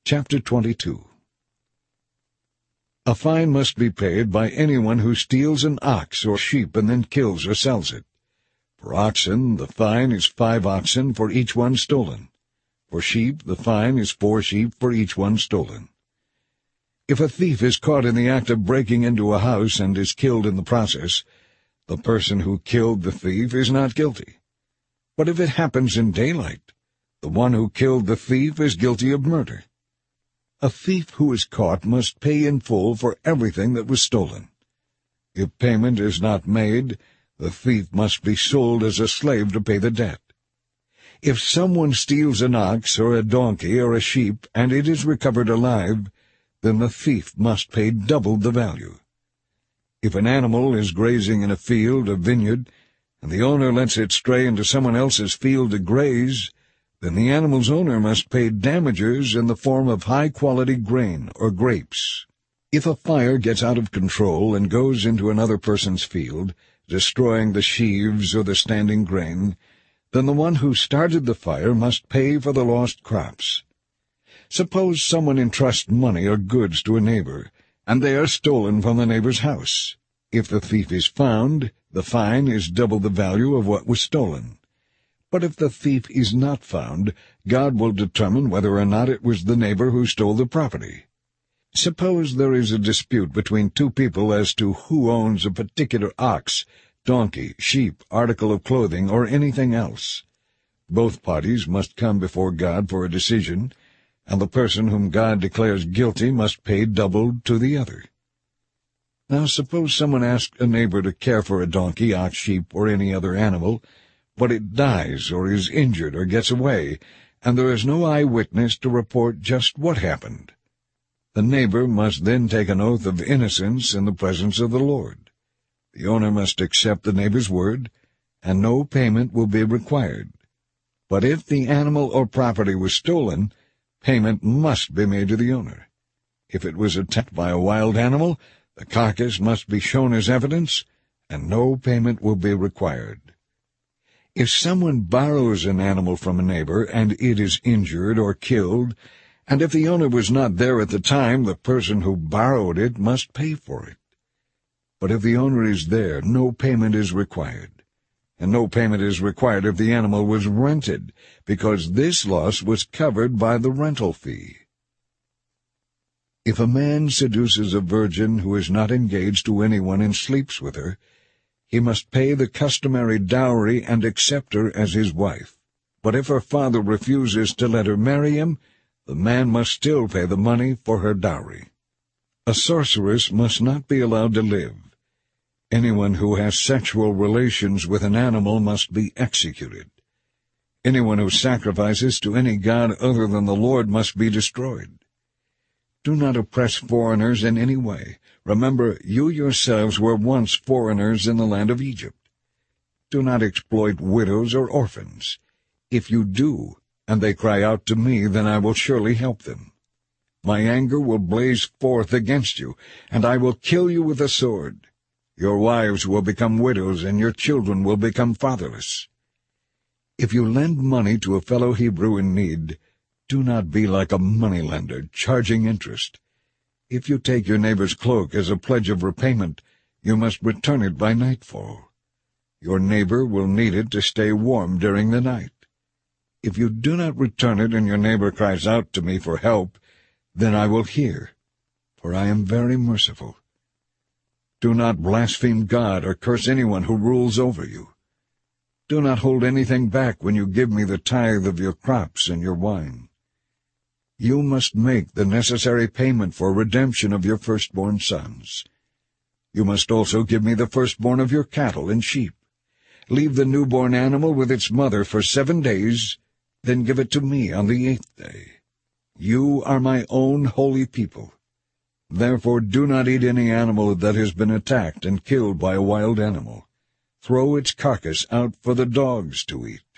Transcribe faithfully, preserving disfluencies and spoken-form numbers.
Chapter twenty-two. A fine must be paid by anyone who steals an ox or sheep and then kills or sells it. For oxen, the fine is five oxen for each one stolen. For sheep, the fine is four sheep for each one stolen. If a thief is caught in the act of breaking into a house and is killed in the process, the person who killed the thief is not guilty. But if it happens in daylight, the one who killed the thief is guilty of murder. A thief who is caught must pay in full for everything that was stolen. If payment is not made, the thief must be sold as a slave to pay the debt. If someone steals an ox or a donkey or a sheep and it is recovered alive, then the thief must pay double the value. If an animal is grazing in a field or vineyard, and the owner lets it stray into someone else's field to graze, then the animal's owner must pay damages in the form of high-quality grain or grapes. If a fire gets out of control and goes into another person's field, destroying the sheaves or the standing grain, then the one who started the fire must pay for the lost crops. Suppose someone entrusts money or goods to a neighbor, and they are stolen from the neighbor's house. If the thief is found, the fine is double the value of what was stolen. But if the thief is not found, God will determine whether or not it was the neighbor who stole the property. Suppose there is a dispute between two people as to who owns a particular ox, donkey, sheep, article of clothing, or anything else. Both parties must come before God for a decision, and the person whom God declares guilty must pay double to the other. Now suppose someone asks a neighbor to care for a donkey, ox, sheep, or any other animal, but it dies or is injured or gets away, and there is no eyewitness to report just what happened. The neighbor must then take an oath of innocence in the presence of the Lord. The owner must accept the neighbor's word, and no payment will be required. But if the animal or property was stolen, payment must be made to the owner. If it was attacked by a wild animal, the carcass must be shown as evidence, and no payment will be required. If someone borrows an animal from a neighbor, and it is injured or killed, and if the owner was not there at the time, the person who borrowed it must pay for it. But if the owner is there, no payment is required. And no payment is required if the animal was rented, because this loss was covered by the rental fee. If a man seduces a virgin who is not engaged to anyone and sleeps with her, he must pay the customary dowry and accept her as his wife. But if her father refuses to let her marry him, the man must still pay the money for her dowry. A sorceress must not be allowed to live. Anyone who has sexual relations with an animal must be executed. Anyone who sacrifices to any god other than the Lord must be destroyed. Do not oppress foreigners in any way. Remember, you yourselves were once foreigners in the land of Egypt. Do not exploit widows or orphans. If you do, and they cry out to me, then I will surely help them. My anger will blaze forth against you, and I will kill you with a sword. Your wives will become widows, and your children will become fatherless. If you lend money to a fellow Hebrew in need, do not be like a moneylender, charging interest. If you take your neighbor's cloak as a pledge of repayment, you must return it by nightfall. Your neighbor will need it to stay warm during the night. If you do not return it and your neighbor cries out to me for help, then I will hear, for I am very merciful. Do not blaspheme God or curse anyone who rules over you. Do not hold anything back when you give me the tithe of your crops and your wine. You must make the necessary payment for redemption of your firstborn sons. You must also give me the firstborn of your cattle and sheep. Leave the newborn animal with its mother for seven days, then give it to me on the eighth day. You are my own holy people. Therefore do not eat any animal that has been attacked and killed by a wild animal. Throw its carcass out for the dogs to eat.